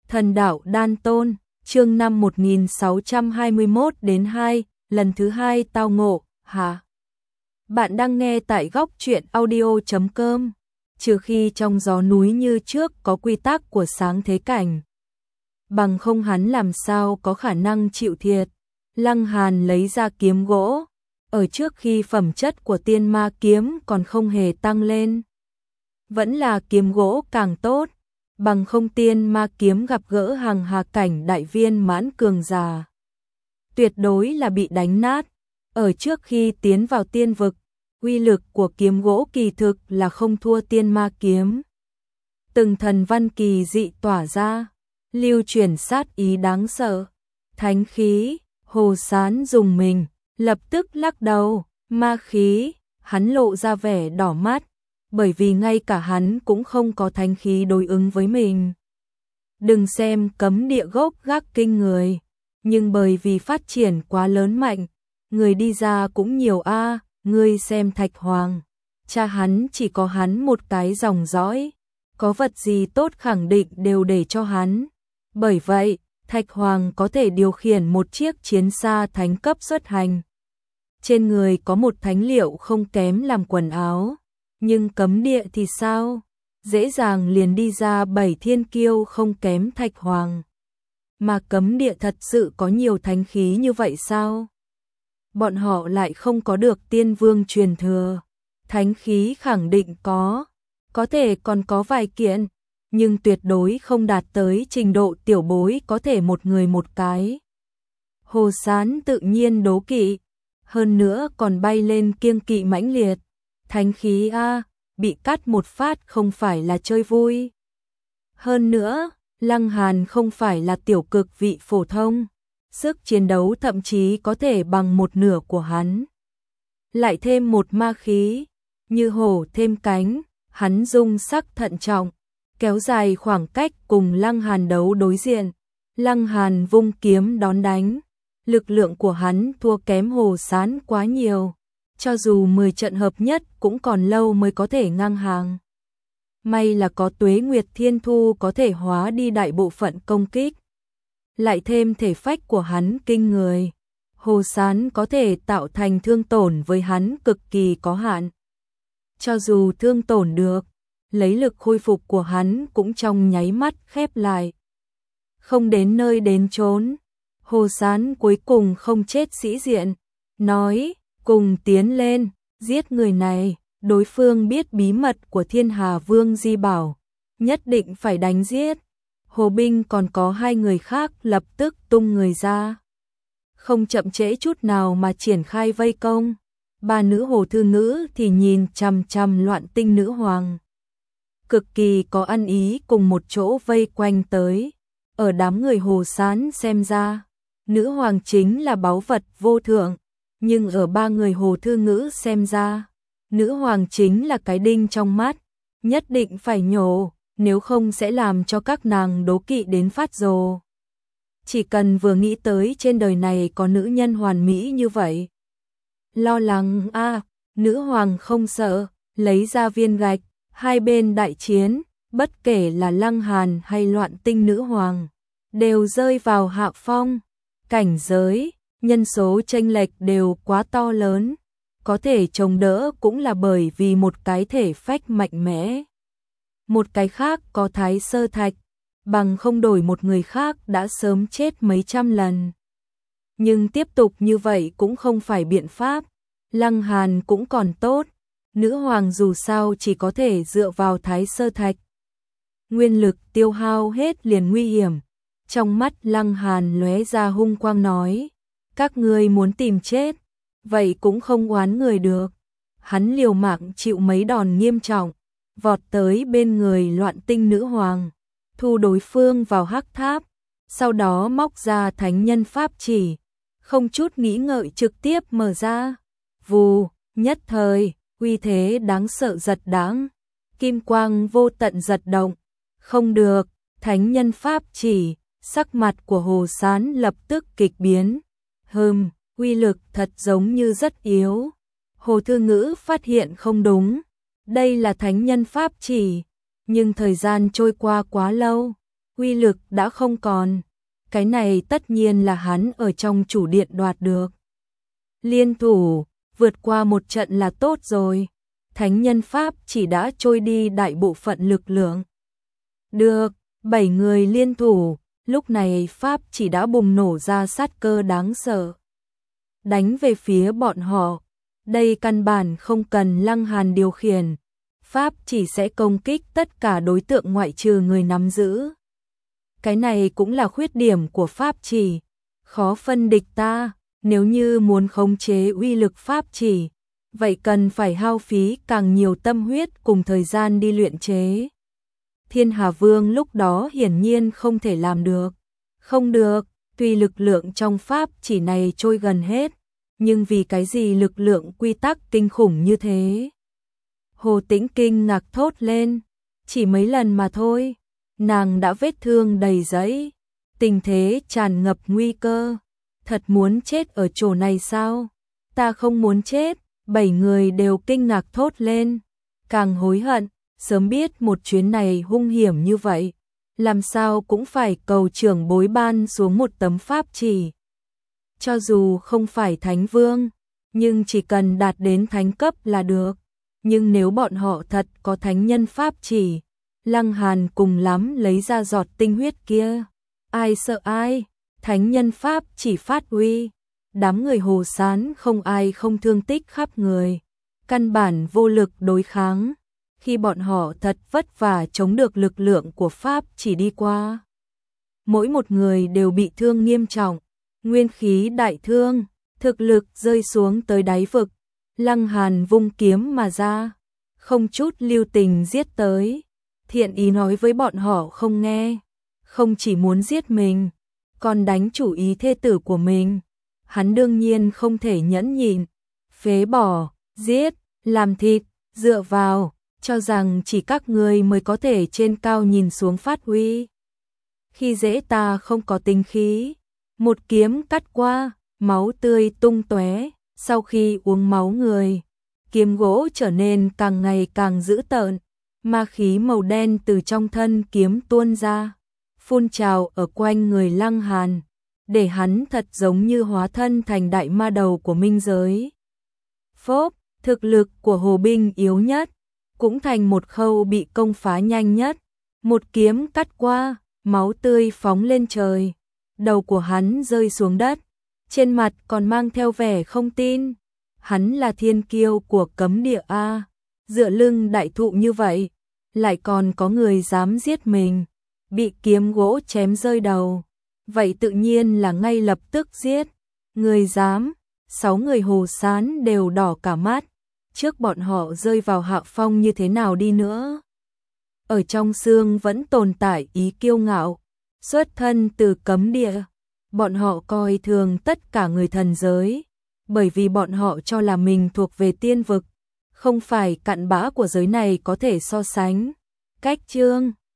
Thần đạo đan tôn, chương 5 1621 đến 2, lần thứ 2 tao ngộ, hả? Bạn đang nghe tại góc truyện audio.com. Trừ khi trong gió núi như trước có quy tắc của sáng thế cảnh. Bằng không hắn làm sao có khả năng chịu thiệt. Lăng Hàn lấy ra kiếm gỗ. Ở trước khi phẩm chất của tiên ma kiếm còn không hề tăng lên. Vẫn là kiếm gỗ càng tốt. Bằng không tiên ma kiếm gặp gỡ hàng hà cảnh đại viên mãn cường giả. Tuyệt đối là bị đánh nát. Ở trước khi tiến vào tiên vực, uy lực của kiếm gỗ kỳ thực là không thua tiên ma kiếm. Từng thần văn kỳ dị tỏa ra, lưu truyền sát ý đáng sợ. Thánh khí, Hồ Sán dùng mình, lập tức lắc đầu, ma khí, hắn lộ ra vẻ đỏ mắt. Bởi vì ngay cả hắn cũng không có thánh khí đối ứng với mình. Đừng xem cấm địa gốc gác kinh người, nhưng bởi vì phát triển quá lớn mạnh, người đi ra cũng nhiều a. Ngươi xem Thạch Hoàng, cha hắn chỉ có hắn một cái dòng dõi, có vật gì tốt khẳng định đều để cho hắn. Bởi vậy, Thạch Hoàng có thể điều khiển một chiếc chiến xa thánh cấp xuất hành. Trên người có một thánh liệu không kém làm quần áo. Nhưng cấm địa thì sao? Dễ dàng liền đi ra 7 thiên kiêu không kém Thạch Hoàng. Mà cấm địa thật sự có nhiều thánh khí như vậy sao? Bọn họ lại không có được tiên vương truyền thừa. Thánh khí khẳng định có thể còn có vài kiện, nhưng tuyệt đối không đạt tới trình độ tiểu bối có thể một người một cái. Hồ Sán tự nhiên đố kỵ, hơn nữa còn bay lên kiêng kỵ mãnh liệt. Thánh khí a, bị cắt một phát không phải là chơi vui. Hơn nữa, Lăng Hàn không phải là tiểu cực vị phổ thông, sức chiến đấu thậm chí có thể bằng một nửa của hắn. Lại thêm một ma khí, như hổ thêm cánh, hắn dung sắc thận trọng, kéo dài khoảng cách cùng Lăng Hàn đấu đối diện. Lăng Hàn vung kiếm đón đánh, lực lượng của hắn thua kém Hồ Sán quá nhiều. Cho dù 10 trận hợp nhất cũng còn lâu mới có thể ngang hàng. May là có Tuế Nguyệt Thiên Thu có thể hóa đi đại bộ phận công kích. Lại thêm thể phách của hắn kinh người. Hồ Sán có thể tạo thành thương tổn với hắn cực kỳ có hạn. Cho dù thương tổn được, lấy lực khôi phục của hắn cũng trong nháy mắt khép lại. Không đến nơi đến chốn. Hồ Sán cuối cùng không chết sĩ diện, nói: cùng tiến lên, giết người này, đối phương biết bí mật của Thiên Hà Vương Di Bảo, nhất định phải đánh giết. Hồ binh còn có 2 người khác lập tức tung người ra. Không chậm trễ chút nào mà triển khai vây công. 3 nữ hồ thư ngữ thì nhìn chằm chằm Loạn Tinh nữ hoàng. Cực kỳ có ăn ý cùng một chỗ vây quanh tới. Ở đám người Hồ Sán xem ra, nữ hoàng chính là báu vật vô thượng. Nhưng ở 3 người hồ thư ngữ xem ra, nữ hoàng chính là cái đinh trong mắt, nhất định phải nhổ, nếu không sẽ làm cho các nàng đố kỵ đến phát rồ. Chỉ cần vừa nghĩ tới trên đời này có nữ nhân hoàn mỹ như vậy. Lo lắng nữ hoàng không sợ, lấy ra viên gạch, hai bên đại chiến, bất kể là Lăng Hàn hay Loạn Tinh nữ hoàng, đều rơi vào hạ phong, cảnh giới. Nhân số chênh lệch đều quá to lớn, có thể chống đỡ cũng là bởi vì một cái thể phách mạnh mẽ. Một cái khác có Thái Sơ Thạch, bằng không đổi một người khác đã sớm chết mấy trăm lần. Nhưng tiếp tục như vậy cũng không phải biện pháp, Lăng Hàn cũng còn tốt, nữ hoàng dù sao chỉ có thể dựa vào Thái Sơ Thạch. Nguyên lực tiêu hao hết liền nguy hiểm, trong mắt Lăng Hàn lóe ra hung quang nói: các ngươi muốn tìm chết, vậy cũng không oán người được. Hắn liều mạng chịu mấy đòn nghiêm trọng, vọt tới bên người Loạn Tinh nữ hoàng, thu đối phương vào hắc tháp, sau đó móc ra thánh nhân pháp chỉ, không chút nghĩ ngợi trực tiếp mở ra. Vù, nhất thời, uy thế đáng sợ giật đáng, kim quang vô tận giật động. Không được, thánh nhân pháp chỉ, sắc mặt của Hồ Sán lập tức kịch biến. Uy lực thật giống như rất yếu. Hồ thư ngữ phát hiện không đúng. Đây là thánh nhân pháp chỉ, nhưng thời gian trôi qua quá lâu. uy lực đã không còn. Cái này tất nhiên là hắn ở trong chủ điện đoạt được. Liên thủ, vượt qua một trận là tốt rồi. Thánh nhân pháp chỉ đã trôi đi đại bộ phận lực lượng. Được, 7 người liên thủ, lúc này pháp chỉ đã bùng nổ ra sát cơ đáng sợ. Đánh về phía bọn họ, đây căn bản không cần Lăng Hàn điều khiển. Pháp chỉ sẽ công kích tất cả đối tượng ngoại trừ người nắm giữ. Cái này cũng là khuyết điểm của pháp chỉ, khó phân địch ta, nếu như muốn khống chế uy lực pháp chỉ, vậy cần phải hao phí càng nhiều tâm huyết cùng thời gian đi luyện chế. Thiên Hà Vương lúc đó hiển nhiên không thể làm được. Không được, tuy lực lượng trong pháp chỉ này trôi gần hết, nhưng vì cái gì lực lượng quy tắc kinh khủng như thế? Hồ Tĩnh kinh ngạc thốt lên, chỉ mấy lần mà thôi, nàng đã vết thương đầy giấy, tình thế tràn ngập nguy cơ, thật muốn chết ở chỗ này sao? Ta không muốn chết, 7 người đều kinh ngạc thốt lên, càng hối hận, sớm biết một chuyến này hung hiểm như vậy, làm sao cũng phải cầu trưởng bối ban xuống một tấm pháp chỉ. Cho dù không phải thánh vương, nhưng chỉ cần đạt đến thánh cấp là được. Nhưng nếu bọn họ thật có thánh nhân pháp chỉ, Lăng Hàn cùng lắm lấy ra giọt tinh huyết kia. Ai sợ ai, thánh nhân pháp chỉ phát uy. Đám người Hồ Sán không ai không thương tích khắp người. Căn bản vô lực đối kháng. Khi bọn họ thật vất vả chống được lực lượng của pháp chỉ đi qua. Mỗi một người đều bị thương nghiêm trọng. Nguyên khí đại thương, thực lực rơi xuống tới đáy vực. Lăng Hàn vung kiếm mà ra, không chút lưu tình giết tới. Thiện ý nói với bọn họ không nghe, không chỉ muốn giết mình, còn đánh chủ ý thê tử của mình. Hắn đương nhiên không thể nhẫn nhịn, phế bỏ, giết, làm thịt, dựa vào, cho rằng chỉ các ngươi mới có thể trên cao nhìn xuống phát huy. Khi dễ ta không có tinh khí, một kiếm cắt qua, máu tươi tung tóe. Sau khi uống máu người, kiếm gỗ trở nên càng ngày càng dữ tợn, ma khí màu đen từ trong thân kiếm tuôn ra, phun trào ở quanh người Lăng Hàn, để hắn thật giống như hóa thân thành đại ma đầu của minh giới. Phốp, thực lực của Hồ binh yếu nhất, cũng thành một khâu bị công phá nhanh nhất, một kiếm cắt qua, máu tươi phóng lên trời, đầu của hắn rơi xuống đất. Trên mặt còn mang theo vẻ không tin. Hắn là thiên kiêu của cấm địa A. Dựa lưng đại thụ như vậy, lại còn có người dám giết mình. Bị kiếm gỗ chém rơi đầu. Vậy tự nhiên là ngay lập tức giết. Người dám, 6 người Hồ Sán đều đỏ cả mắt. Trước bọn họ rơi vào hạ phong như thế nào đi nữa. Ở trong xương vẫn tồn tại ý kiêu ngạo. Xuất thân từ cấm địa. Bọn họ coi thường tất cả người thần giới, bởi vì bọn họ cho là mình thuộc về tiên vực, không phải cặn bã của giới này có thể so sánh. Cách chương